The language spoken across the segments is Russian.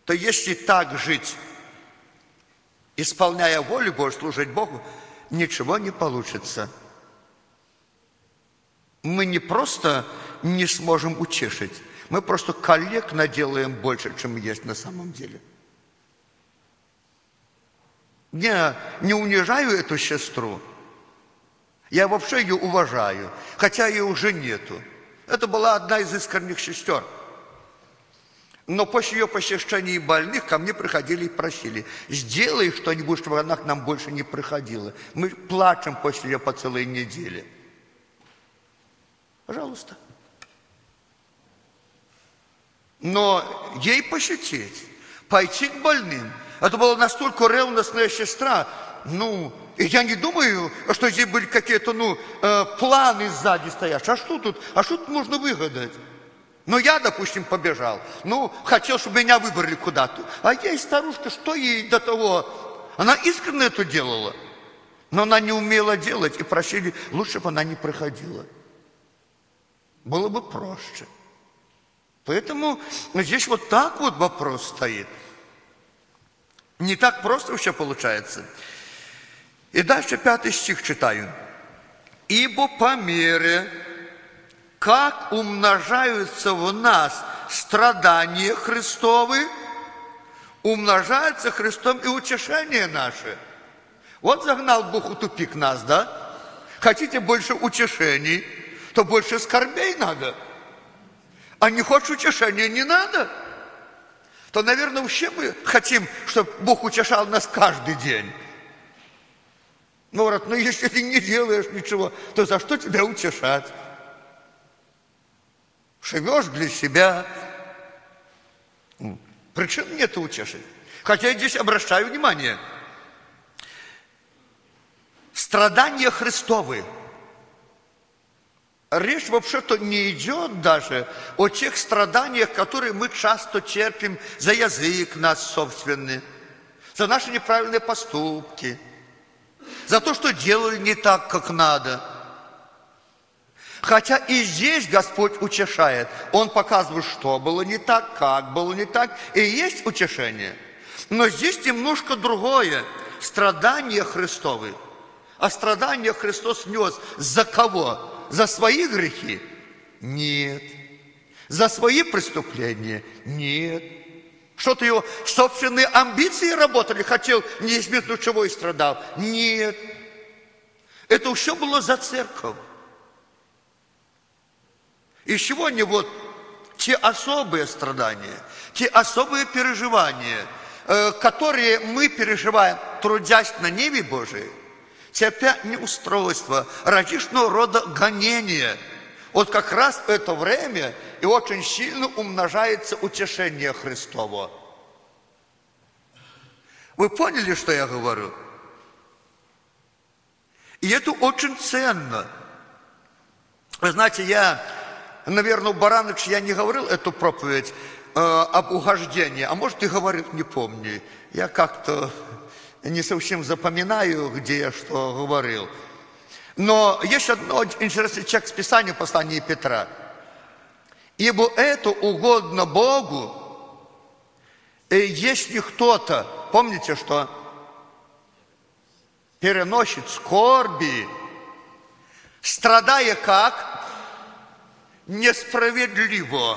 то если так жить, исполняя волю Божью, служить Богу, ничего не получится. Мы не просто не сможем утешить, мы просто коллег наделаем больше, чем есть на самом деле. Я не унижаю эту сестру. Я вообще ее уважаю, хотя ее уже нету. Это была одна из искренних сестер. Но после ее посещения больных ко мне приходили и просили: сделай что-нибудь, чтобы она к нам больше не приходила. Мы плачем после ее по целой неделе. Пожалуйста. Но ей посетить, пойти к больным, это была настолько ревностная сестра. И я не думаю, что здесь были какие-то, планы сзади стоящие. А что тут можно выгадать? Я, допустим, побежал. Хотел, чтобы меня выбрали куда-то. А ей, старушка, что ей до того? Она искренне это делала. Но она не умела делать, и просили, лучше бы она не приходила. Было бы проще. Поэтому здесь вот так вот вопрос стоит. Не так просто вообще получается. И дальше 5 стих читаю. «Ибо по мере, как умножаются в нас страдания Христовы, умножается Христом и утешение наше». Вот загнал Бог в тупик нас, да? Хотите больше утешений, то больше скорбей надо. А не хочешь утешения, не надо. То, наверное, вообще мы хотим, чтобы Бог утешал нас каждый день. Говорят, если ты не делаешь ничего, то за что тебя утешать? Живешь для себя. Причин нет утешить. Хотя я здесь обращаю внимание. Страдания Христовы. Речь вообще-то не идет даже о тех страданиях, которые мы часто терпим за язык наш собственный, за наши неправильные поступки, за то, что делали не так, как надо. Хотя и здесь Господь утешает. Он показывает, что было не так, как было не так, и есть утешение. Но здесь немножко другое. Страдания Христовы. А страдания Христос нес за кого? За свои грехи? Нет. За свои преступления? Нет. Что-то его собственные амбиции работали, хотел неизбежно чего и страдал? Нет. Это все было за церковь. И сегодня вот те особые страдания, те особые переживания, которые мы переживаем, трудясь на небе Божией, терпя неустройство, различного рода гонения. Вот как раз в это время и очень сильно умножается утешение Христово. Вы поняли, что я говорю? И это очень ценно. Вы знаете, наверное, у Барановича я не говорил эту проповедь об угождении, а может и говорил, не помню. Я как-то не совсем запоминаю, где я что говорил. Но есть одно интересный текст Писания, послание Петра. «Ибо это угодно Богу, и если кто-то, помните, что переносит скорби, страдая как? Несправедливо».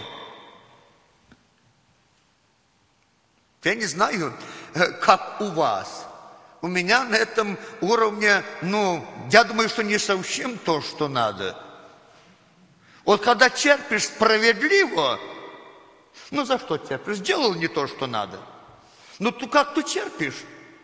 Я не знаю, как у вас. У меня на этом уровне, я думаю, что не совсем то, что надо. Вот когда терпишь справедливо, за что терпишь? Сделал не то, что надо. Ты как ты терпишь?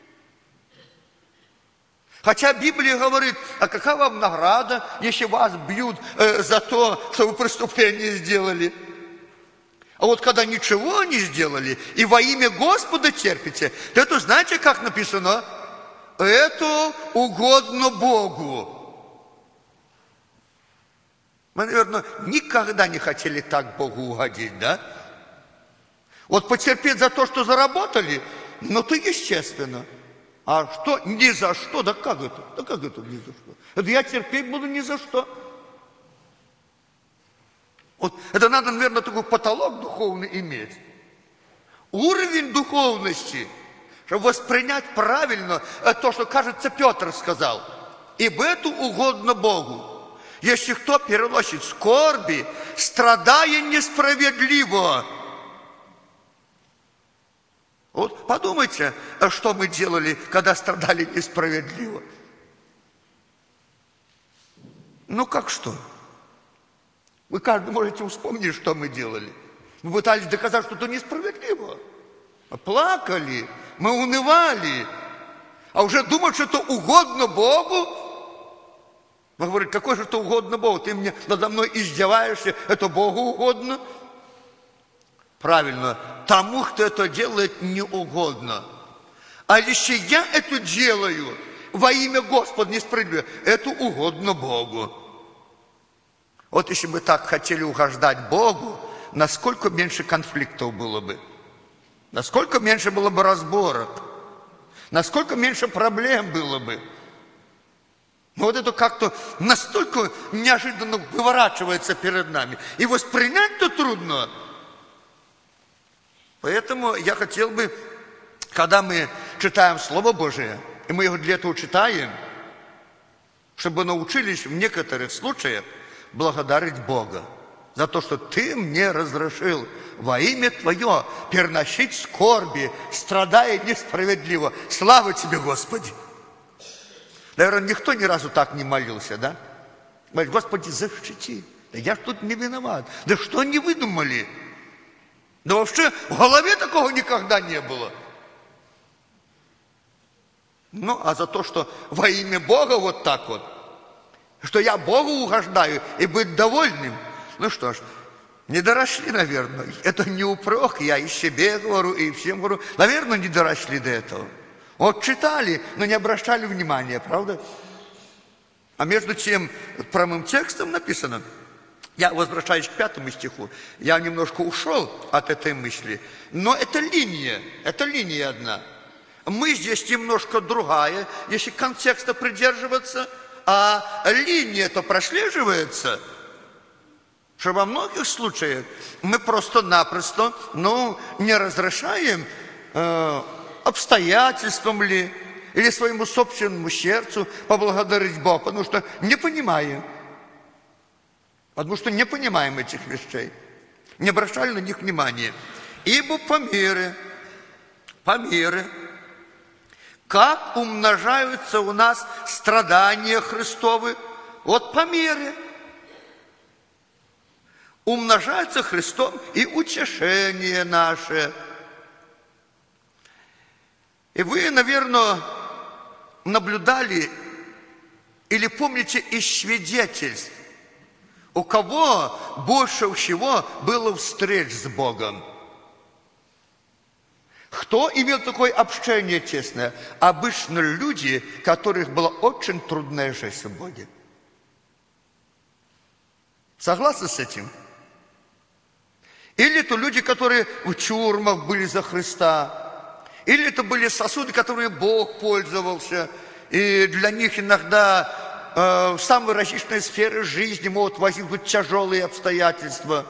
Хотя Библия говорит, а какая вам награда, если вас бьют за то, что вы преступление сделали? А вот когда ничего не сделали и во имя Господа терпите, то это знаете, как написано? Это угодно Богу. Мы, наверное, никогда не хотели так Богу угодить, да? Вот потерпеть за то, что заработали, то естественно. А что ни за что? Да как это? Да как это ни за что? Это я терпеть буду ни за что. Вот это надо, наверное, такой потолок духовный иметь. уровень духовности, чтобы воспринять правильно то, что, кажется, Петр сказал. Ибо это угодно Богу. Если кто переносит скорби, страдая несправедливо. Вот подумайте, что мы делали, когда страдали несправедливо. Ну как что? Вы каждый можете вспомнить, что мы делали. Мы пытались доказать, что это несправедливо. Мы плакали, мы унывали. А уже думать, что это угодно Богу. Мы говорим, какой же это угодно Богу? Ты мне надо мной издеваешься, это Богу угодно? Правильно, тому, кто это делает, не угодно. А если я это делаю во имя Господа несправедливо, это угодно Богу. Вот если бы так хотели угождать Богу, насколько меньше конфликтов было бы, насколько меньше было бы разборок, насколько меньше проблем было бы. Но вот это как-то настолько неожиданно выворачивается перед нами. И воспринять-то трудно. Поэтому я хотел бы, когда мы читаем Слово Божие, и мы его для этого читаем, чтобы научились в некоторых случаях благодарить Бога за то, что Ты мне разрешил во имя Твое переносить скорби, страдая несправедливо. Слава Тебе, Господи! Наверное, никто ни разу так не молился, да? Говорит, Господи, защити. Да я ж тут не виноват. Да что не выдумали? Да вообще в голове такого никогда не было. Ну, а за то, что во имя Бога вот так вот, что я Богу угождаю и быть довольным, ну что ж, не доросли, наверное. Это не упрек, я и себе говорю, и всем говорю. Наверное, не доросли до этого. Вот читали, но не обращали внимания, правда? А между тем, прямым текстом написано, я возвращаюсь к 5 стиху, я немножко ушел от этой мысли, но это линия одна. Мы здесь немножко другая, если контекста придерживаться, а линия-то прослеживается, что во многих случаях мы просто-напросто, не разрешаем обстоятельствам ли, или своему собственному сердцу поблагодарить Бога, потому что не понимаем. Потому что не понимаем этих вещей. Не обращали на них внимания. Ибо по мере, как умножаются у нас страдания Христовы, вот по мере умножается Христом и утешение наше. И вы, наверное, наблюдали или помните из свидетельств, у кого больше всего было встреч с Богом. Кто имел такое общение тесное? Обычно люди, у которых была очень трудная жизнь в Боге. Согласны с этим? Или это люди, которые в тюрьмах были за Христа, или это были сосуды, которыми Бог пользовался, и для них иногда в самые различные сферы жизни могут возникнуть тяжелые обстоятельства.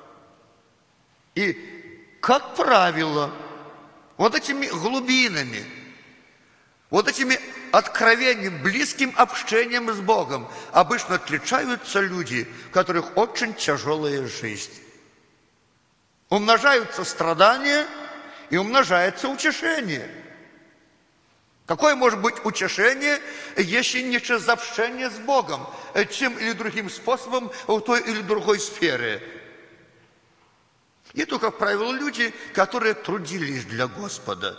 И, как правило, вот этими глубинами, вот этими откровением, близким общением с Богом обычно отличаются люди, у которых очень тяжелая жизнь. Умножаются страдания и умножается утешение. Какое может быть утешение, если не через общение с Богом, тем или другим способом в той или другой сфере? И это, как правило, люди, которые трудились для Господа.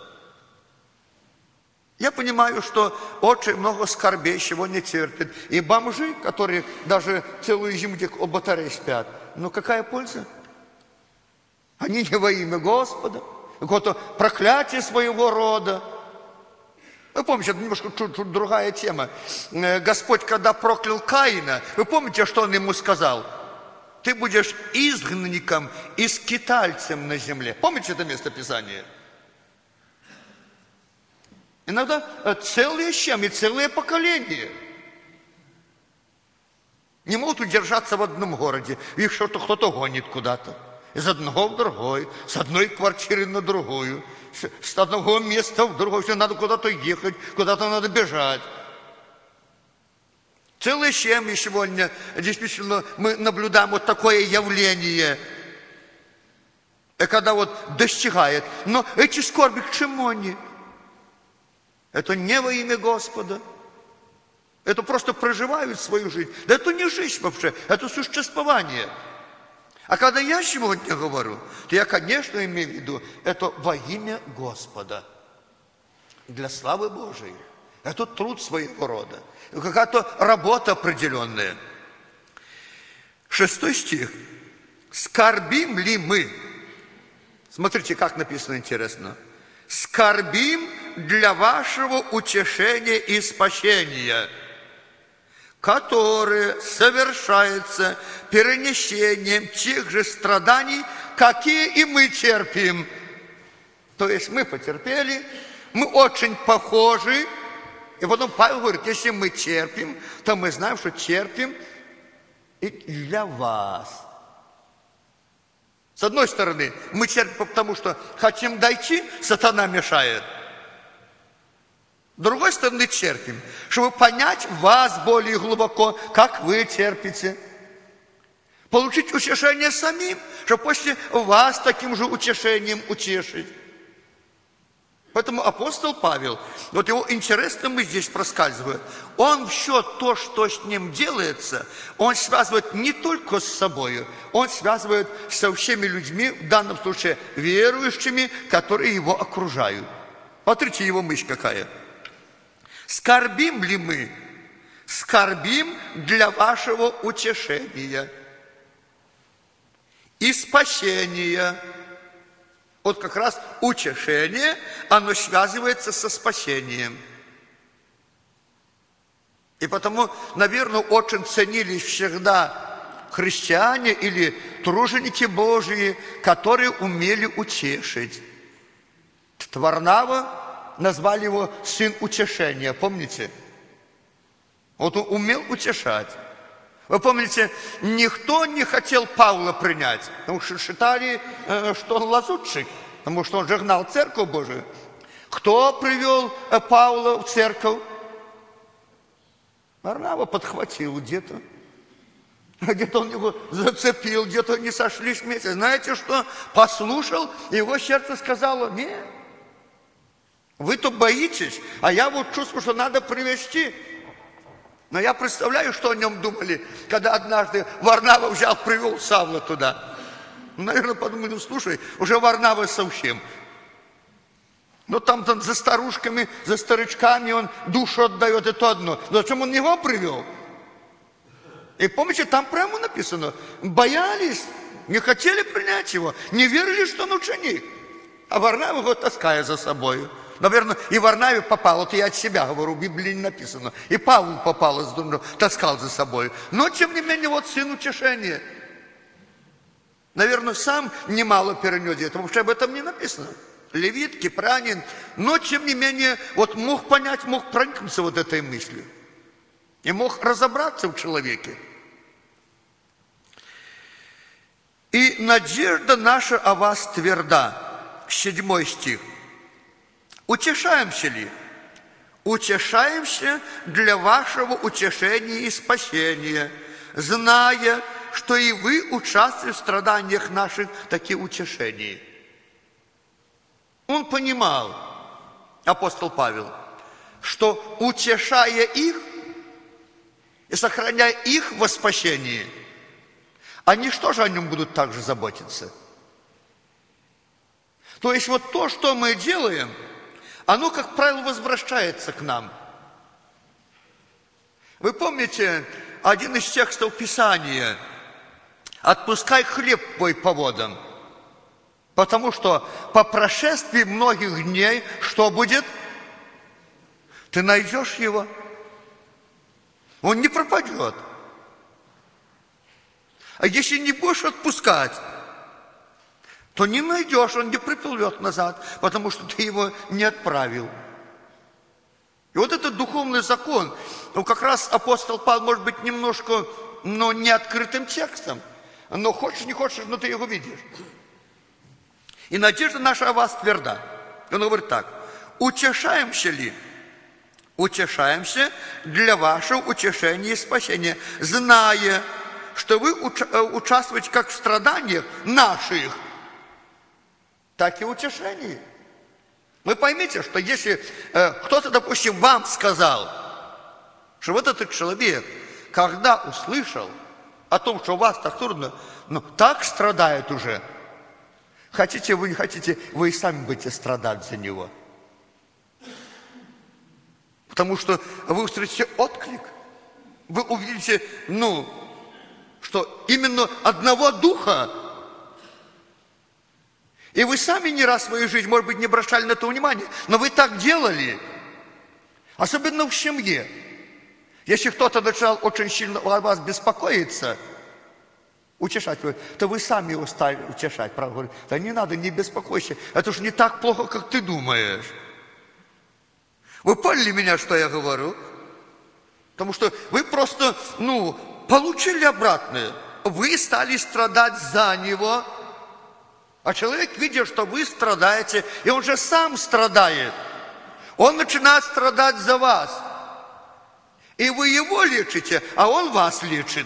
Я понимаю, что очень много скорбей сегодня терпят. И бомжи, которые даже целую зиму у батареи спят. Но какая польза? Они не во имя Господа. Какое-то проклятие своего рода. Вы помните, это немножко чуть другая тема. Господь, когда проклял Каина, вы помните, что Он ему сказал? Ты будешь изгнанником и скитальцем на земле. Помните это место Писания? Иногда целые семьи, целые поколения не могут удержаться в одном городе. Их что-то кто-то гонит куда-то. из одного в другой, с одной квартиры на другую, с одного места в другое. Все, надо куда-то ехать, куда-то надо бежать. Целые семьи сегодня, действительно, мы наблюдаем вот такое явление, когда вот достигает. Но эти скорби к чему они? Это не во имя Господа. Это просто проживают свою жизнь. Да это не жизнь вообще, это существование. А когда я сегодня говорю, то я, конечно, имею в виду, это во имя Господа. Для славы Божией. Это труд своего рода. Какая-то работа определенная. 6 стих. Скорбим ли мы? Смотрите, как написано интересно. Скорбим для вашего утешения и спасения, которое совершается перенесением тех же страданий, какие и мы терпим. То есть мы потерпели, мы очень похожи. И потом Павел говорит, если мы терпим, то мы знаем, что терпим и для вас. С одной стороны, мы терпим, потому что хотим дойти, сатана мешает. С другой стороны, терпим, чтобы понять вас более глубоко, как вы терпите. Получить утешение самим, чтобы после вас таким же утешением утешить. Поэтому апостол Павел, вот его интересно мы здесь проскальзывает, он все то, что с ним делается, он связывает не только с собой, он связывает со всеми людьми, в данном случае верующими, которые его окружают. Смотрите, его мысль какая. Скорбим ли мы? Скорбим для вашего утешения и спасения. Вот как раз утешение, оно связывается со спасением. И потому, наверное, очень ценились всегда христиане или труженики Божьи, которые умели утешить. Варнава назвали его сын утешения, помните? Вот он умел утешать. Вы помните, никто не хотел Павла принять, потому что считали, что он лазутчик, потому что он же гнал церковь Божию. Кто привел Павла в церковь? Варнава подхватил где-то. Где-то он его зацепил, где-то не сошлись вместе. Знаете что? Послушал, и его сердце сказало, нет, вы-то боитесь, а я вот чувствую, что надо привести. Но я представляю, что о нем думали, когда однажды Варнава взял, привел Савла туда. Наверное, подумали, ну слушай, уже Варнава совсем. Но там за старушками, за старичками он душу отдает, это одно. Но зачем он его привел? И помните, там прямо написано, боялись, не хотели принять его, не верили, что он ученик. А Варнава его таская за собой. Наверное, и Варнаве попал, вот я от себя говорю, в Библии не написано. И Павлу попало, таскал за собой. Но, тем не менее, вот сын утешения. Наверное, сам немало перенес это, потому что об этом не написано. Левит, кипранин. Но, тем не менее, вот мог понять, мог проникнуться вот этой мыслью. И мог разобраться в человеке. И надежда наша о вас тверда. 7 стих. Утешаемся ли? Утешаемся для вашего утешения и спасения, зная, что и вы участвуете в страданиях наших, таких утешений. Он понимал, апостол Павел, что утешая их и сохраняя их во спасении, они что же о нем будут также заботиться? То есть вот то, что мы делаем, оно, как правило, возвращается к нам. Вы помните один из текстов Писания? «Отпускай хлеб твой по водам». Потому что по прошествии многих дней, что будет? Ты найдешь его. Он не пропадет. А если не будешь отпускать, то не найдешь, он не приплывет назад, потому что ты его не отправил. И вот этот духовный закон, ну как раз апостол Павел, может быть, немножко, но не открытым текстом, Но хочешь, не хочешь, но ты его видишь. И надежда наша о вас тверда. Он говорит так. Утешаемся ли? Утешаемся для вашего утешения и спасения, зная, что вы участвуете как в страданиях наших, так и в утешении. Вы поймите, что если кто-то, допустим, вам сказал, что вот этот человек, когда услышал о том, что у вас так трудно, так страдает уже. Хотите вы, не хотите, вы и сами будете страдать за него. Потому что вы встретите отклик. Вы увидите, что именно одного духа. И вы сами не раз в своей жизни, может быть, не обращали на это внимание, но вы так делали. Особенно в семье. Если кто-то начал очень сильно о вас беспокоиться, утешать его, то вы сами его стали утешать. Правда, говорит, да не надо, не беспокойся, это уж не так плохо, как ты думаешь. Вы поняли меня, что я говорю? Потому что вы просто, получили обратное. Вы стали страдать за него, а человек, видя, что вы страдаете, и он же сам страдает, он начинает страдать за вас. И вы его лечите, а он вас лечит.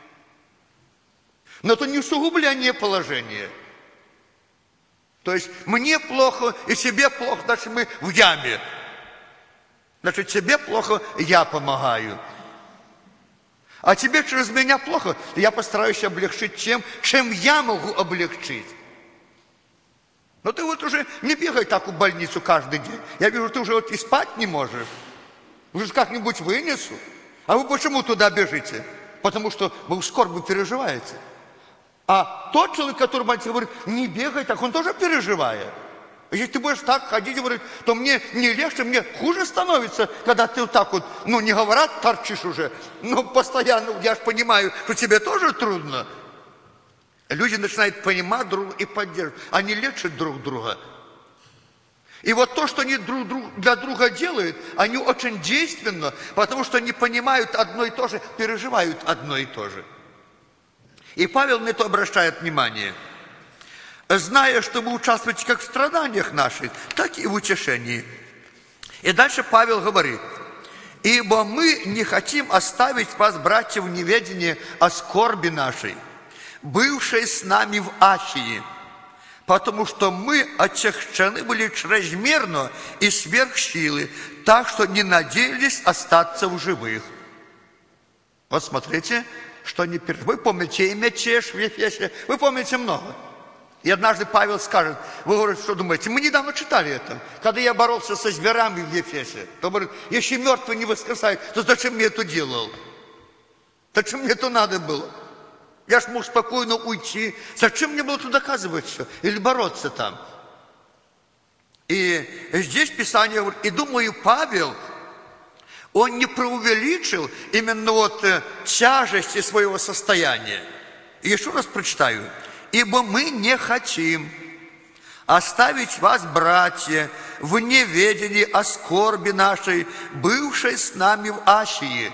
Но это не усугубление положения. То есть мне плохо и себе плохо, значит мы в яме. Значит, тебе плохо, я помогаю. А тебе через меня плохо, я постараюсь облегчить чем я могу облегчить. Но ты вот уже не бегай так в больницу каждый день. Я вижу, ты уже вот и спать не можешь. Уже как-нибудь вынесу. А вы почему туда бежите? Потому что вы в скорби переживаете. А тот человек, который мальчик говорит, не бегай так, он тоже переживает. Если ты будешь так ходить, говорит, то мне не легче, мне хуже становится, когда ты вот так вот, не говорят, торчишь уже, постоянно, я же понимаю, что тебе тоже трудно. Люди начинают понимать друг друга и поддерживать. Они лечат друг друга. И вот то, что они друг для друга делают, они очень действенно, потому что они понимают одно и то же, переживают одно и то же. И Павел на это обращает внимание. Зная, что вы участвуете как в страданиях наших, так и в утешении. И дальше Павел говорит. Ибо мы не хотим оставить вас, братья, в неведении о скорби нашей, бывшей с нами в Ахии, потому что мы отягчены были чрезмерно и сверх силы, так что не надеялись остаться в живых. Вот смотрите, что они пережили. Вы помните имя Чеш в Ефесе, вы помните много. И однажды Павел скажет, вы говорите, что думаете, мы недавно читали это, когда я боролся со зверами в Ефесе, то говорит, если мертвые не воскресают, то зачем мне это делал? Зачем мне это надо было? Я ж мог спокойно уйти. Зачем мне было это доказывать все? Или бороться там? И здесь Писание говорит, и думаю, Павел, он не преувеличил именно тяжести своего состояния. И еще раз прочитаю. Ибо мы не хотим оставить вас, братья, в неведении о скорби нашей, бывшей с нами в Ахии.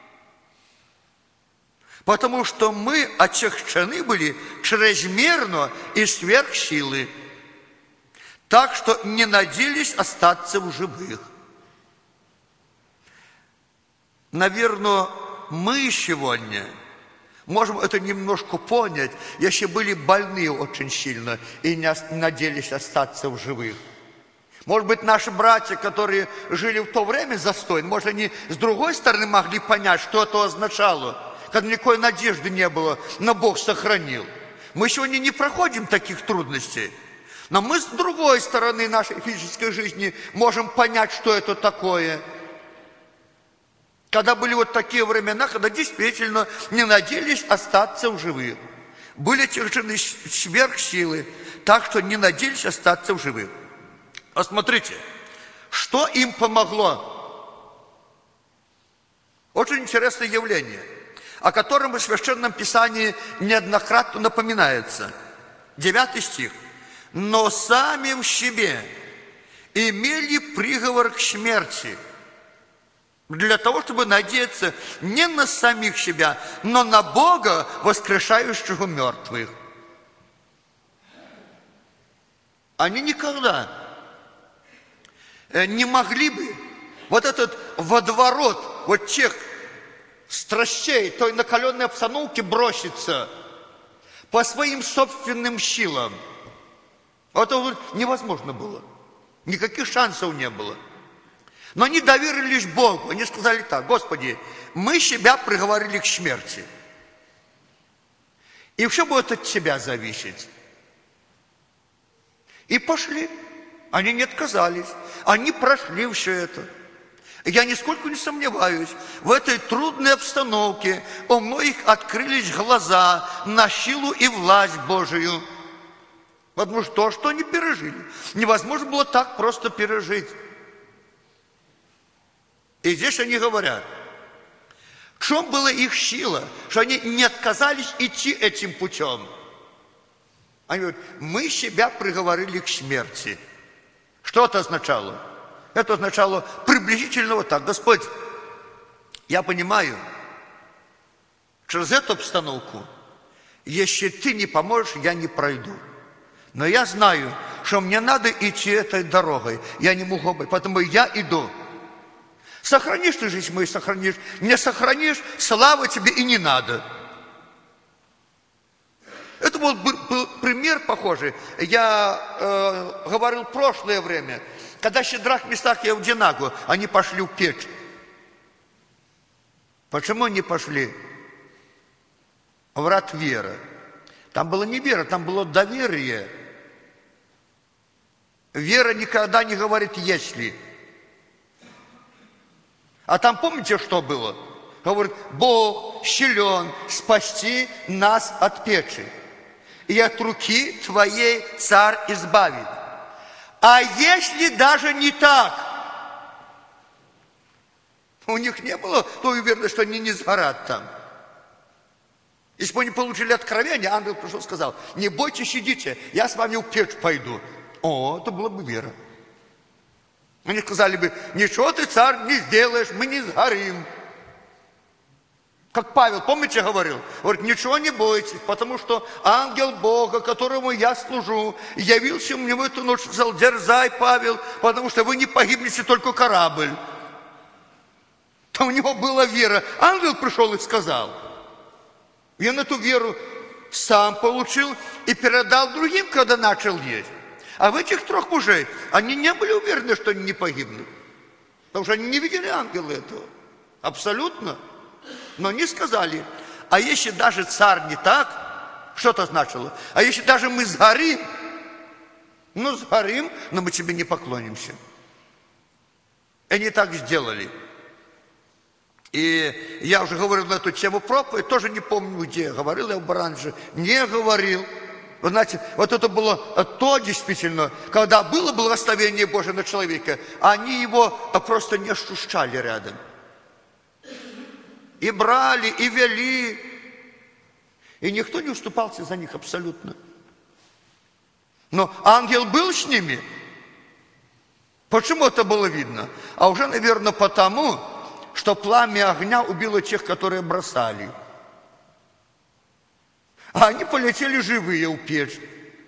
Потому что мы отягчены были чрезмерно и сверх силы, так что не надеялись остаться в живых. Наверное, мы сегодня можем это немножко понять, если были больны очень сильно и не надеялись остаться в живых. Может быть, наши братья, которые жили в то время застой, может, они с другой стороны могли понять, что это означало, когда никакой надежды не было, но Бог сохранил. Мы сегодня не проходим таких трудностей, но мы с другой стороны нашей физической жизни можем понять, что это такое. Когда были вот такие времена, когда действительно не надеялись остаться в живых. Были тяжены сверх силы, так что не надеялись остаться в живых. Посмотрите, что им помогло. Очень интересное явление, о котором в Священном Писании неоднократно напоминается. 9 стих. «Но сами в себе имели приговор к смерти, Для того, чтобы надеяться не на самих себя, но на Бога, воскрешающего мертвых. Они никогда не могли бы вот этот водоворот, вот тех страстей, той накаленной обстановки броситься по своим собственным силам. Это невозможно было. Никаких шансов не было. Но они доверились Богу. Они сказали так: Господи, мы себя приговорили к смерти. И все будет от Тебя зависеть. И пошли. Они не отказались. Они прошли все это. Я нисколько не сомневаюсь, в этой трудной обстановке у многих открылись глаза на силу и власть Божию. Потому что то, что они пережили, невозможно было так просто пережить. И здесь они говорят, в чем была их сила, что они не отказались идти этим путем. Они говорят, мы себя приговорили к смерти. Что это означало? Это означало приблизительно вот так: Господь, я понимаю, через эту обстановку, если Ты не поможешь, я не пройду. Но я знаю, что мне надо идти этой дорогой. Я не могу быть, поэтому я иду. Сохранишь ты жизнь мою, сохранишь. Не сохранишь, славы тебе и не надо. Это был пример похожий. Я говорил в прошлое время, когда Шедрах, Месах и Авденаго, они пошли в печь. Почему они пошли? Врат вера. Там было не вера, там было доверие. Вера никогда не говорит «если». А там помните, что было? Говорит, Бог силен спасти нас от печи, и от руки Твоей Царь избавит. А если даже не так? У них не было той уверенности, что они не сгорят там. Если бы они получили откровение, ангел пришел и сказал, не бойтесь, идите, я с вами в печь пойду. О, это была бы вера. Они сказали бы, ничего ты, царь, не сделаешь, мы не сгорим. Как Павел, помните, говорил? Говорит, ничего не бойтесь, потому что ангел Бога, которому я служу, явился мне в эту ночь, сказал, дерзай, Павел, потому что вы не погибнете, только корабль. Там у него была вера. Ангел пришел и сказал. И он эту веру сам получил и передал другим, когда начал есть. А в этих трех мужей, они не были уверены, что они не погибнут. Потому что они не видели ангела этого. Абсолютно. Но они сказали, а если даже царь не так, что это значило? А если даже мы сгорим, сгорим, но мы тебе не поклонимся. И они так сделали. И я уже говорил на эту тему проповедь, тоже не помню где, говорил я раньше, не говорил. Вы знаете, вот это было то действительно, когда было благословение Божие на человека, они его просто не ощущали рядом. И брали, и вели, и никто не уступался за них абсолютно. Но ангел был с ними. Почему это было видно? А уже, наверное, потому, что пламя огня убило тех, которые бросали. А они полетели живые у печь.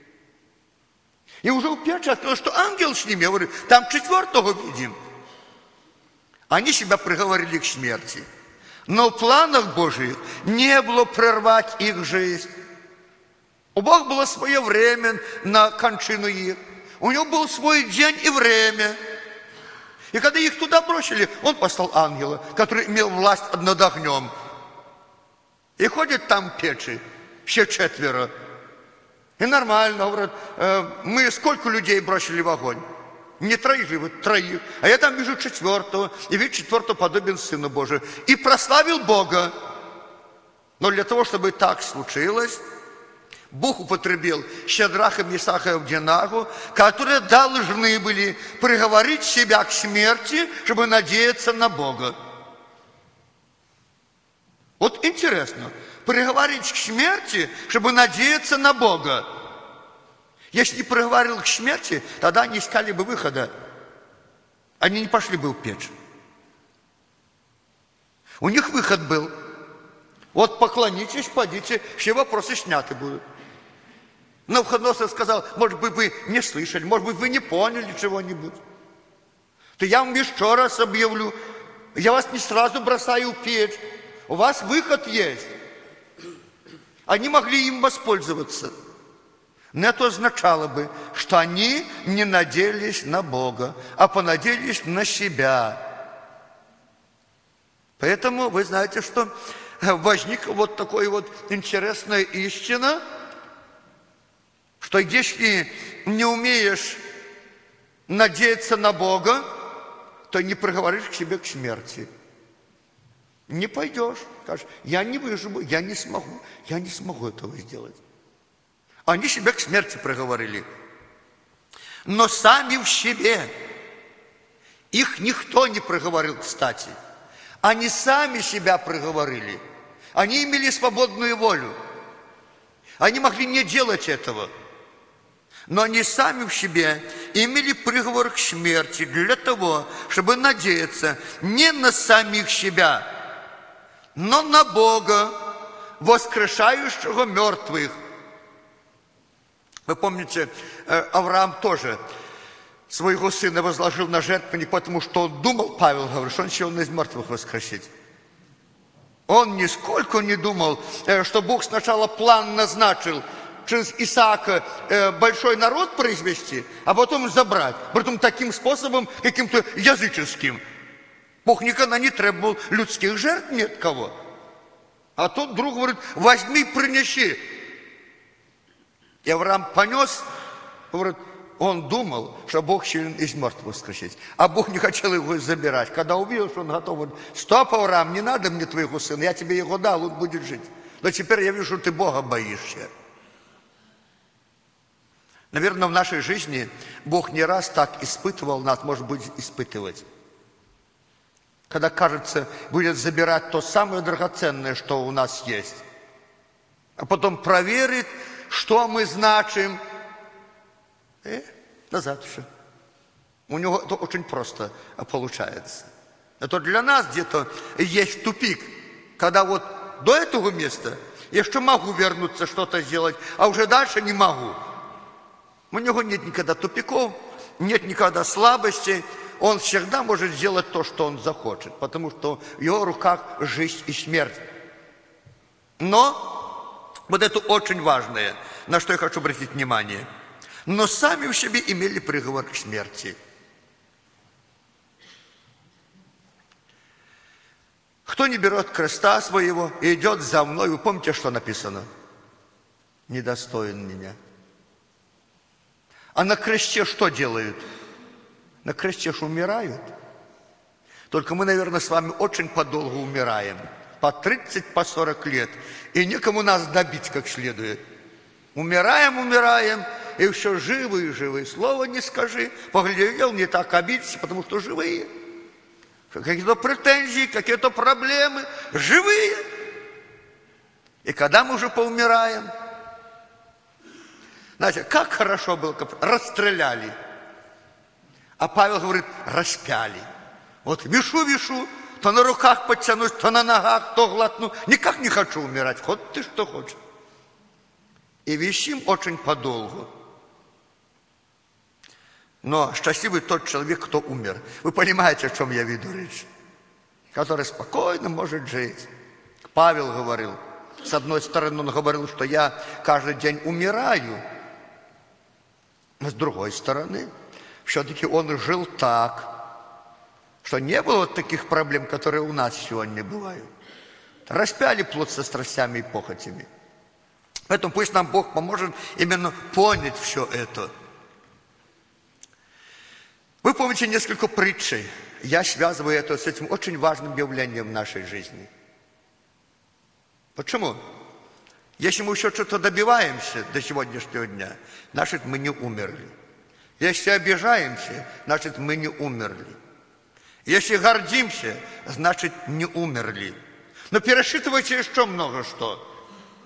И уже у печи открылось, что ангел с ними. Я говорю, там четвертого видим. Они себя приговорили к смерти. Но в планах Божьих не было прервать их жизнь. У Бога было свое время на кончину их. У него был свой день и время. И когда их туда бросили, он послал ангела, который имел власть над огнем. И ходит там в печи, все четверо. И нормально, говорят, мы сколько людей бросили в огонь? Не троих живут, троих. А я там вижу четвертого, и вид четвертого подобен Сыну Божию. И прославил Бога. Но для того, чтобы так случилось, Бог употребил Шедраха, Месаха и Авденагу, которые должны были приговорить себя к смерти, чтобы надеяться на Бога. Вот интересно, приговорить к смерти, чтобы надеяться на Бога. Если не приговорил к смерти, тогда они искали бы выхода. Они не пошли бы в печь. У них выход был. Вот поклонитесь, пойдите, все вопросы сняты будут. Навуходоносор сказал: может быть, вы не слышали, может быть, вы не поняли чего-нибудь. То я вам еще раз объявлю, я вас не сразу бросаю в печь. У вас выход есть. Они могли им воспользоваться. Но это означало бы, что они не надеялись на Бога, а понадеялись на себя. Поэтому вы знаете, что возникла вот такая вот интересная истина, что если не умеешь надеяться на Бога, то не приговоришь к себе к смерти. Не пойдешь, скажешь: я не выживу, я не смогу этого сделать. Они себя к смерти приговорили. Но сами в себе, их никто не приговорил, кстати. Они сами себя приговорили. Они имели свободную волю. Они могли не делать этого. Но они сами в себе имели приговор к смерти для того, чтобы надеяться не на самих себя, но на Бога, воскрешающего мертвых. Вы помните, Авраам тоже своего сына возложил на жертвенник, потому что он думал, Павел говорит, что он еще из мертвых воскресит. Он нисколько не думал, что Бог сначала план назначил через Исаака большой народ произвести, а потом забрать. Притом таким способом, каким-то языческим. Бог никогда не требовал людских жертв ни от кого. А тот вдруг говорит: возьми, принеси. И Авраам понес, говорит, он думал, что Бог силен из мертвых воскресить. А Бог не хотел его забирать. Когда увидел, что он готов, говорит: стоп, Авраам, не надо мне твоего сына, я тебе его дал, он будет жить. Но теперь я вижу, что ты Бога боишься. Наверное, в нашей жизни Бог не раз так испытывал нас, может быть, испытывать. Когда, кажется, будет забирать то самое драгоценное, что у нас есть. А потом проверит, что мы значим. И назад все. У него это очень просто получается. Это для нас где-то есть тупик. Когда вот до этого места я еще могу вернуться, что-то сделать, а уже дальше не могу. У него нет никогда тупиков, нет никогда слабостей. Он всегда может сделать то, что он захочет, потому что в его руках жизнь и смерть. Но вот это очень важное, на что я хочу обратить внимание. Но сами в себе имели приговор к смерти. Кто не берет креста своего и идет за мной, вы помните, что написано? Недостоин меня. А на кресте что делают? На кресте ж умирают. Только мы, наверное, с вами очень подолгу умираем. По 30, по 40 лет. И некому нас добить как следует. Умираем, и все живые. Слова не скажи. Поглядел, не так обидишься, потому что живые. Какие-то претензии, какие-то проблемы. Живые. И когда мы уже поумираем, знаете, как хорошо было, как расстреляли. А Павел говорит, распяли. Вот вишу, то на руках подтянусь, то на ногах, то глотну. Никак не хочу умирать, хоть ты что хочешь. И висим очень подолгу. Но счастливый тот человек, кто умер. Вы понимаете, о чем я веду речь? Который спокойно может жить. Павел говорил, с одной стороны, он говорил, что я каждый день умираю. Но с другой стороны, все-таки он жил так, что не было вот таких проблем, которые у нас сегодня бывают. Распяли плоть со страстями и похотями. Поэтому пусть нам Бог поможет именно понять все это. Вы помните несколько притчей. Я связываю это с этим очень важным явлением в нашей жизни. Почему? Если мы еще что-то добиваемся до сегодняшнего дня, значит, мы не умерли. Если обижаемся, значит, мы не умерли. Если гордимся, значит, не умерли. Но пересчитывайте еще много что.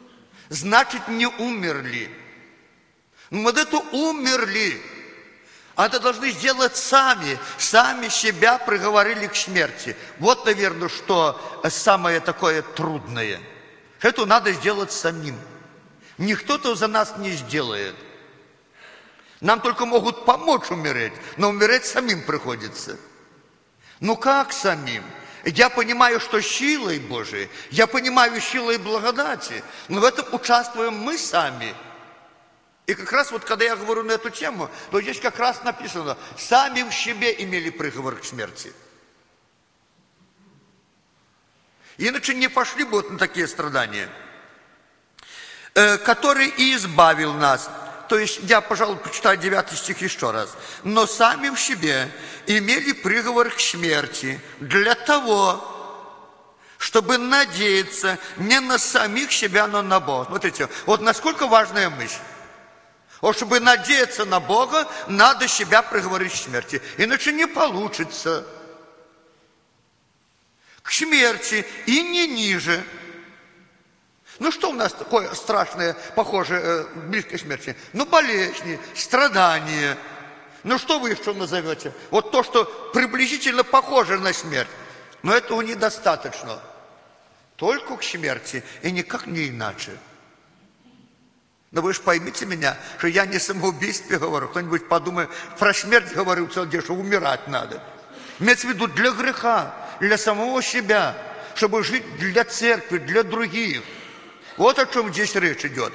Значит, не умерли. Но вот это умерли. А это должны сделать сами себя приговорили к смерти. Вот, наверное, что самое такое трудное. Это надо сделать самим. Никто-то за нас не сделает. Нам только могут помочь умереть, но умереть самим приходится. Ну как самим? Я понимаю, что силой Божией, я понимаю силой благодати, но в этом участвуем мы сами. И как раз вот, когда я говорю на эту тему, то здесь как раз написано, сами в себе имели приговор к смерти. Иначе не пошли бы вот на такие страдания. Который и избавил нас. То есть, я, пожалуй, прочитаю 9 стих еще раз. Но сами в себе имели приговор к смерти для того, чтобы надеяться не на самих себя, но на Бога. Смотрите, вот насколько важная мысль. Вот чтобы надеяться на Бога, надо себя приговорить к смерти. Иначе не получится. К смерти и не ниже. Ну что у нас такое страшное, похожее, близкое к смерти? Ну болезни, страдания. Ну что вы еще назовете? Вот то, что приблизительно похоже на смерть. Но этого недостаточно. Только к смерти и никак не иначе. Но вы же поймите меня, что я не самоубийстве говорю. Кто-нибудь подумает, про смерть говорю, что умирать надо. Имеется в виду для греха, для самого себя, чтобы жить для церкви, для других. Вот о чем здесь речь идет.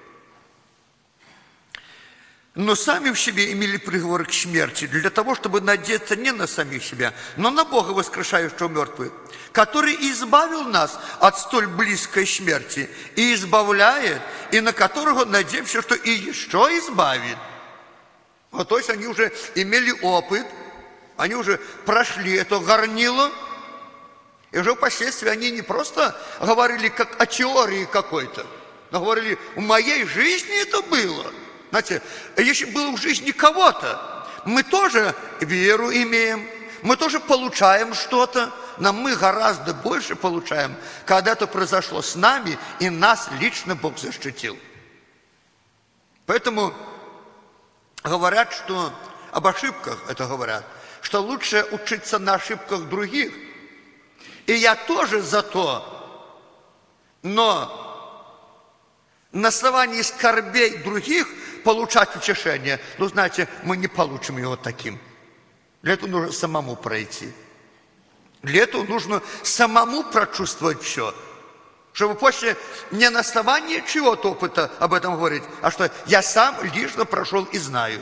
Но сами в себе имели приговор к смерти для того, чтобы надеяться не на самих себя, но на Бога, воскрешающего мертвых, который избавил нас от столь близкой смерти и избавляет, и на которого надеемся, что и еще избавит. Вот, то есть они уже имели опыт, они уже прошли это горнило, и уже впоследствии они не просто говорили как о теории какой-то, но говорили, в моей жизни это было. Знаете, если было в жизни кого-то, мы тоже веру имеем, мы тоже получаем что-то, но мы гораздо больше получаем, когда это произошло с нами, и нас лично Бог защитил. Поэтому говорят, что об ошибках, это говорят, что лучше учиться на ошибках других. И я тоже за то, но на основании скорбей других получать утешение, ну, знаете, мы не получим его таким. Для этого нужно самому пройти. Для этого нужно самому прочувствовать все. Чтобы после не на основании чего-то опыта об этом говорить, а что я сам лично прошел и знаю.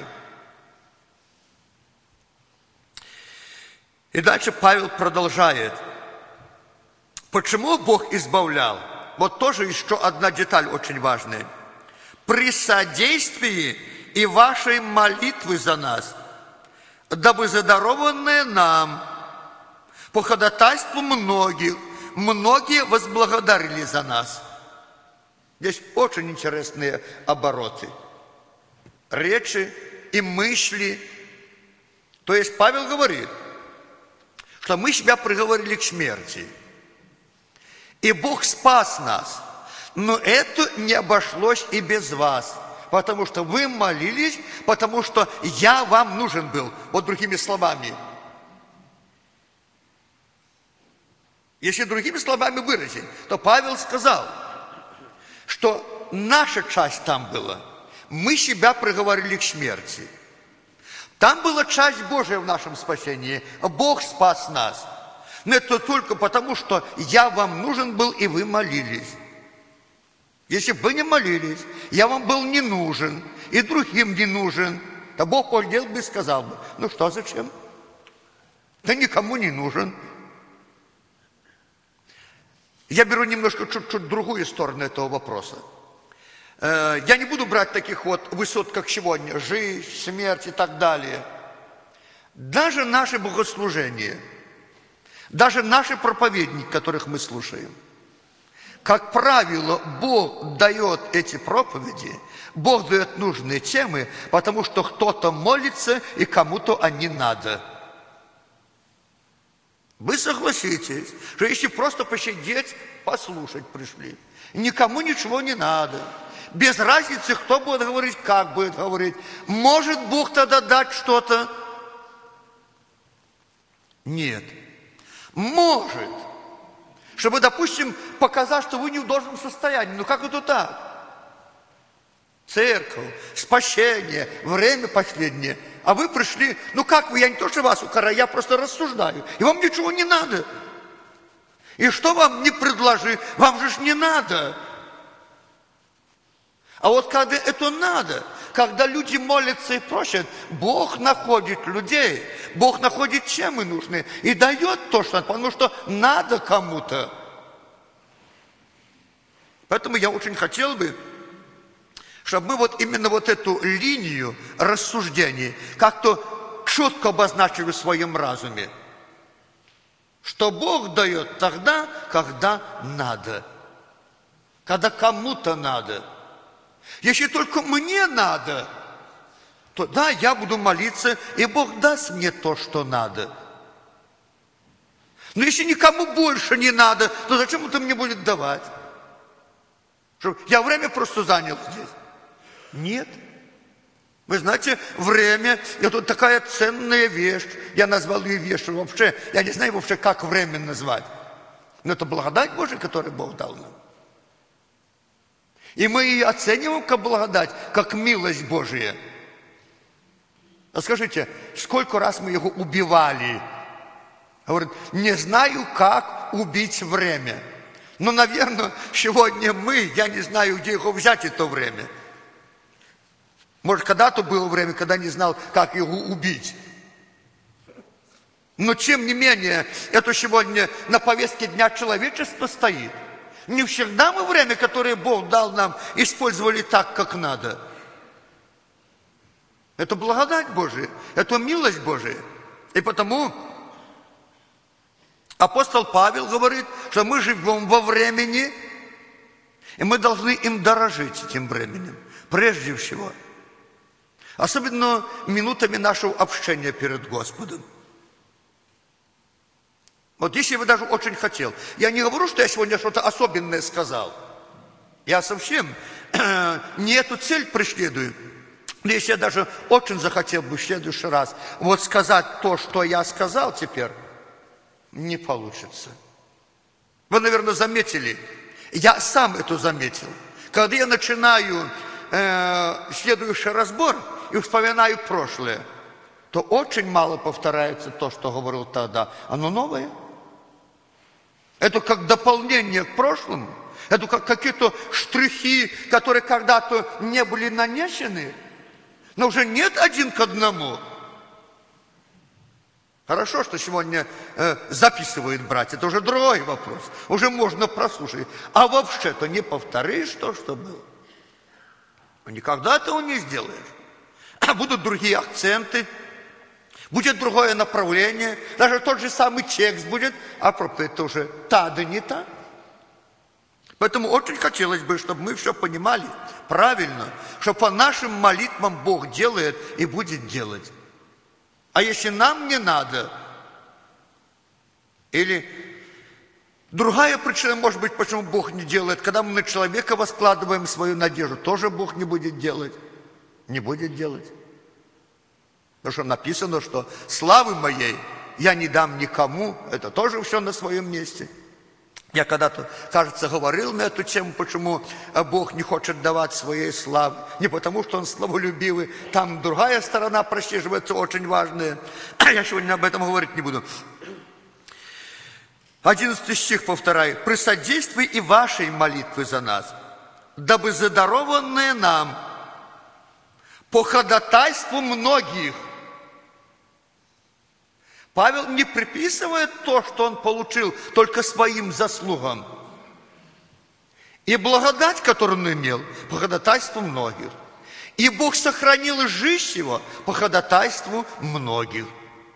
И дальше Павел продолжает. Почему Бог избавлял? Вот тоже еще одна деталь очень важная. При содействии и вашей молитвы за нас, дабы задарованные нам по ходатайству многих, многие возблагодарили за нас. Здесь очень интересные обороты. Речи и мысли. То есть Павел говорит, что мы себя приговорили к смерти. И Бог спас нас. Но это не обошлось и без вас. Потому что вы молились, потому что я вам нужен был. Вот другими словами. Если другими словами выразить, то Павел сказал, что наша часть там была. Мы себя приговорили к смерти. Там была часть Божия в нашем спасении. Бог спас нас. Но это только потому, что я вам нужен был, и вы молились. Если бы вы не молились, я вам был не нужен, и другим не нужен, то Бог поглядел бы и сказал бы, ну что, зачем? Ты никому не нужен. Я беру немножко чуть-чуть другую сторону этого вопроса. Я не буду брать таких вот высот, как сегодня, жизнь, смерть и так далее. Даже наше богослужение, даже наши проповедники, которых мы слушаем, как правило, Бог дает эти проповеди, Бог дает нужные темы, потому что кто-то молится и кому-то они надо. Вы согласитесь, что если просто посидеть, послушать пришли, никому ничего не надо, Без разницы, кто будет говорить, как будет говорить. Может Бог тогда дать что-то? Нет. Может. Чтобы, допустим, показать, что вы не в должном состоянии. Ну как это так? Церковь, спасение, время последнее. А вы пришли, ну как вы, я не то, что вас укоряю, я просто рассуждаю. И вам ничего не надо. И что вам не предложи, вам же ж не надо. А вот когда это надо, когда люди молятся и просят, Бог находит людей, Бог находит, чем мы нужны, и дает то, что надо, потому что надо кому-то. Поэтому я очень хотел бы, чтобы мы вот именно вот эту линию рассуждений как-то четко обозначили в своем разуме. Что Бог дает тогда, когда надо. Когда кому-то надо. Если только мне надо, то да, я буду молиться, и Бог даст мне то, что надо. Но если никому больше не надо, то зачем это мне будет давать? Что, я время просто занял здесь. Нет. Вы знаете, время – это такая ценная вещь. Я назвал ее вещью вообще. Я не знаю вообще, как время назвать. Но это благодать Божия, которую Бог дал нам. И мы ее оцениваем как благодать, как милость Божия. А скажите, сколько раз мы его убивали? Говорит, не знаю, как убить время. Но, наверное, сегодня я не знаю, где его взять, это время. Может, когда-то было время, когда не знал, как его убить. Но, тем не менее, это сегодня на повестке дня человечества стоит. Не всегда мы время, которое Бог дал нам, использовали так, как надо. Это благодать Божия, это милость Божия. И потому апостол Павел говорит, что мы живем во времени, и мы должны им дорожить, этим временем, прежде всего. Особенно минутами нашего общения перед Господом. Вот если бы даже очень хотел. Я не говорю, что я сегодня что-то особенное сказал. Я совсем не эту цель преследую. Но если я даже очень захотел бы в следующий раз вот сказать то, что я сказал теперь, не получится. Вы, наверное, заметили. Я сам это заметил. Когда я начинаю следующий разбор и вспоминаю прошлое, то очень мало повторяется то, что говорил тогда. Оно новое. Это как дополнение к прошлому. Это как какие-то штрихи, которые когда-то не были нанесены, но уже нет один к одному. Хорошо, что сегодня записывают брать. Это уже другой вопрос. Уже можно прослушать. А вообще-то не повторишь то, что было. Никогда этого не сделаешь. Будут другие акценты, будет другое направление, даже тот же самый текст будет, а это уже та да не та. Поэтому очень хотелось бы, чтобы мы все понимали правильно, что по нашим молитвам Бог делает и будет делать. А если нам не надо, или другая причина, может быть, почему Бог не делает, когда мы на человека воскладываем свою надежду, тоже Бог не будет делать. Не будет делать. Потому что написано, что славы моей я не дам никому. Это тоже все на своем месте. Я когда-то, кажется, говорил на эту тему, почему Бог не хочет давать своей славы. Не потому, что Он славолюбивый. Там другая сторона прослеживается, очень важная. Я сегодня об этом говорить не буду. 11 стих повторяю. «Присодействуй и вашей молитвы за нас, дабы задарованные нам по ходатайству многих». Павел не приписывает то, что он получил только своим заслугам. И благодать, которую он имел, по ходатайству многих. И Бог сохранил жизнь его по ходатайству многих.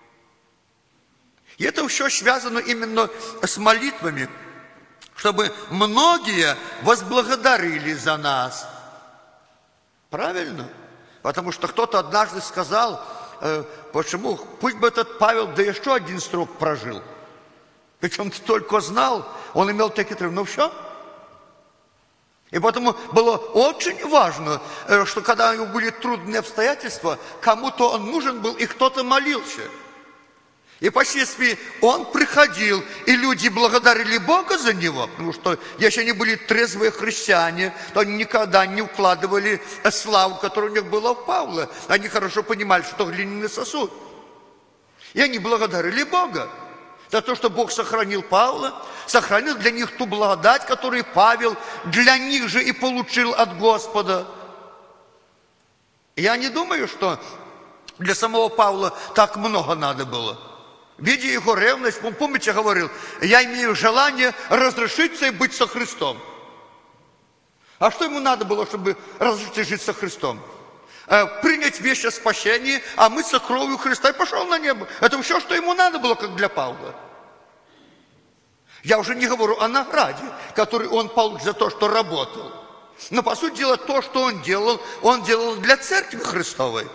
И это все связано именно с молитвами, чтобы многие возблагодарили за нас. Правильно? Потому что кто-то однажды сказал, почему? Пусть бы этот Павел да еще один срок прожил. Причем ты только знал, он имел такие требования. Ну все. И поэтому было очень важно, что когда у него были трудные обстоятельства, кому-то он нужен был, и кто-то молился. И впоследствии он приходил, и люди благодарили Бога за него, потому что если они были трезвые христиане, то они никогда не укладывали славу, которая у них была в Павла. Они хорошо понимали, что это глиняный сосуд. И они благодарили Бога за то, что Бог сохранил Павла, сохранил для них ту благодать, которую Павел для них же и получил от Господа. Я не думаю, что для самого Павла так много надо было. Видя его ревность, помните, я говорил, я имею желание разрешиться и быть со Христом. А что ему надо было, чтобы разрешиться жить со Христом? Принять вещь о спасении, а мыться кровью Христа и пошел на небо. Это все, что ему надо было, как для Павла. Я уже не говорю о награде, которую он получит за то, что работал. Но, по сути дела, то, что он делал для Церкви Христовой.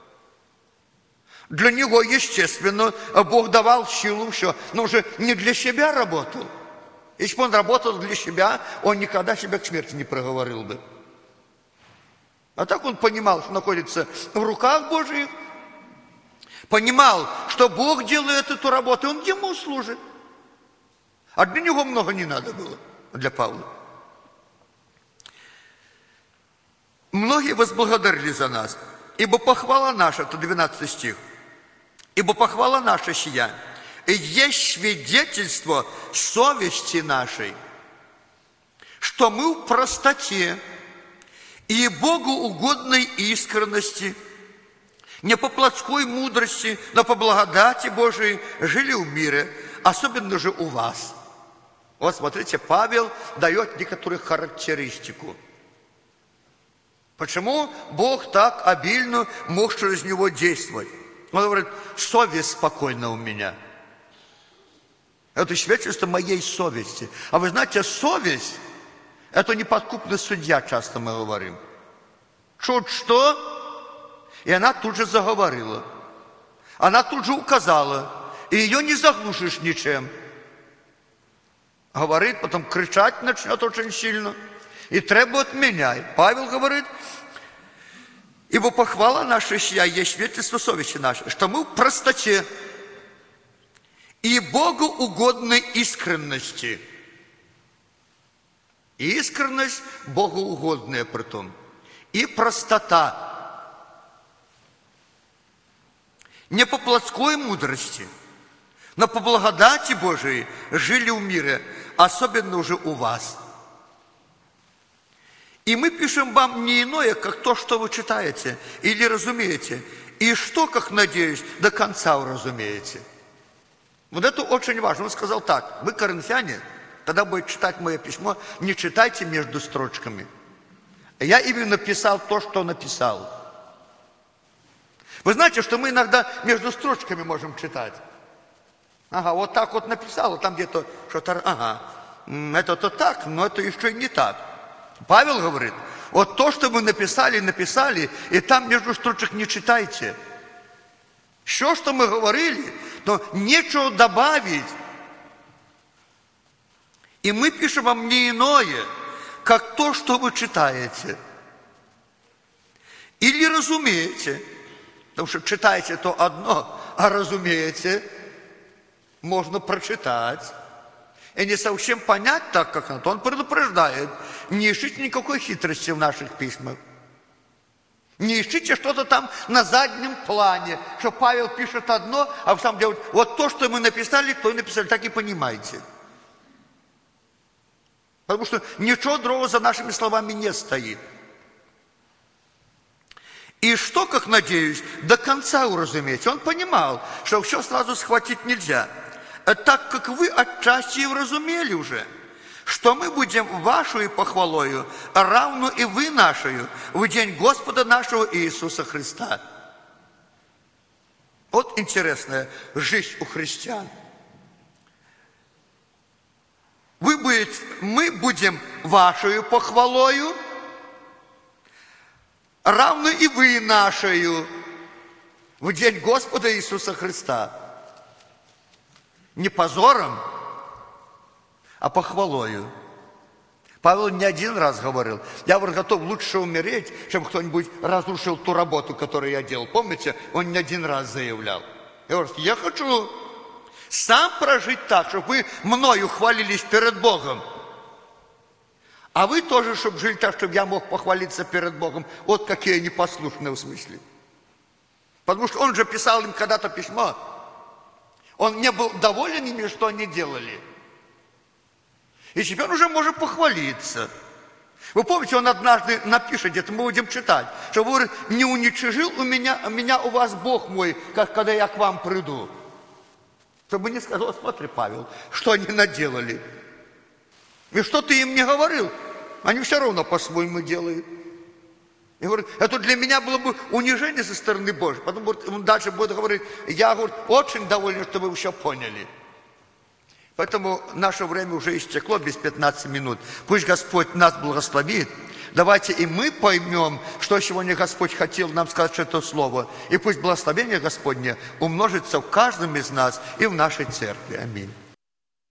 Для него, естественно, Бог давал силу, все, но уже не для себя работал. Если бы он работал для себя, он никогда себя к смерти не проговорил бы. А так он понимал, что находится в руках Божьих, понимал, что Бог делает эту работу, и он ему служит. А для него много не надо было, для Павла. Многие возблагодарили за нас, ибо похвала наша, это 12 стих, ибо похвала наша сия, и есть свидетельство совести нашей, что мы в простоте и Богу угодной искренности, не по плотской мудрости, но по благодати Божией жили в мире, особенно же у вас. Вот смотрите, Павел дает некоторую характеристику. Почему Бог так обильно мог через него действовать? Он говорит, совесть спокойна у меня. Это свидетельство моей совести. А вы знаете, совесть – это неподкупный судья, часто мы говорим. Что? И она тут же заговорила. Она тут же указала. И ее не заглушишь ничем. Говорит, потом кричать начнет очень сильно. И требует меня. И Павел говорит, ибо похвала наша сия есть свидетельство совести нашей, что мы в простоте и Богу угодной искренности. И искренность Богу угодная притом. И простота. Не по плотской мудрости, но по благодати Божией жили в мире, особенно уже у вас. И мы пишем вам не иное, как то, что вы читаете или разумеете, и что, как надеюсь, до конца уразумеете. Вот это очень важно. Он сказал так, вы, коринфяне, когда будете читать мое письмо, не читайте между строчками. Я именно писал то, что написал. Вы знаете, что мы иногда между строчками можем читать. Ага, вот так вот написал, а там где-то что-то, ага, это-то так, но это еще и не так. Павел говорит, вот то, что мы написали, и там между строчек не читайте. Все, что мы говорили, то нечего добавить. И мы пишем вам не иное, как то, что вы читаете. Или разумеете, потому что читаете то одно, а разумеете, можно прочитать. И не совсем понять так, как надо. Он предупреждает, не ищите никакой хитрости в наших письмах. Не ищите что-то там на заднем плане, что Павел пишет одно, а в самом деле вот то, что мы написали, то и написали, так и понимаете. Потому что ничего другого за нашими словами не стоит. И что, как надеюсь, до конца уразумеете. Он понимал, что все сразу схватить нельзя. Так как вы отчасти и уразумели уже, что мы будем вашей похвалою, равно и вы нашою, в день Господа нашего Иисуса Христа. Вот интересная жизнь у христиан. Мы будем вашей похвалою, равно и вы нашою, в день Господа Иисуса Христа. Не позором, а похвалою. Павел не один раз говорил, я говорит, готов лучше умереть, чем кто-нибудь разрушил ту работу, которую я делал. Помните, он не один раз заявлял. Я говорю, я хочу сам прожить так, чтобы вы мною хвалились перед Богом. А вы тоже, чтобы жили так, чтобы я мог похвалиться перед Богом. Вот какие непослушные в смысле. Потому что он же писал им когда-то письмо. Он не был доволен ими, что они делали. И теперь он уже может похвалиться. Вы помните, он однажды напишет, где-то мы будем читать, что говорит, не уничижил меня у вас Бог мой, как когда я к вам приду. Чтобы не сказал, смотри, Павел, что они наделали. И что ты им не говорил, они все равно по-своему делают. И говорит, это для меня было бы унижение со стороны Божьей. Потом он дальше будет говорить, я говорит, очень доволен, что вы все поняли. Поэтому наше время уже истекло без 15 минут. Пусть Господь нас благословит. Давайте и мы поймем, что сегодня Господь хотел нам сказать это слово. И пусть благословение Господне умножится в каждом из нас и в нашей церкви. Аминь.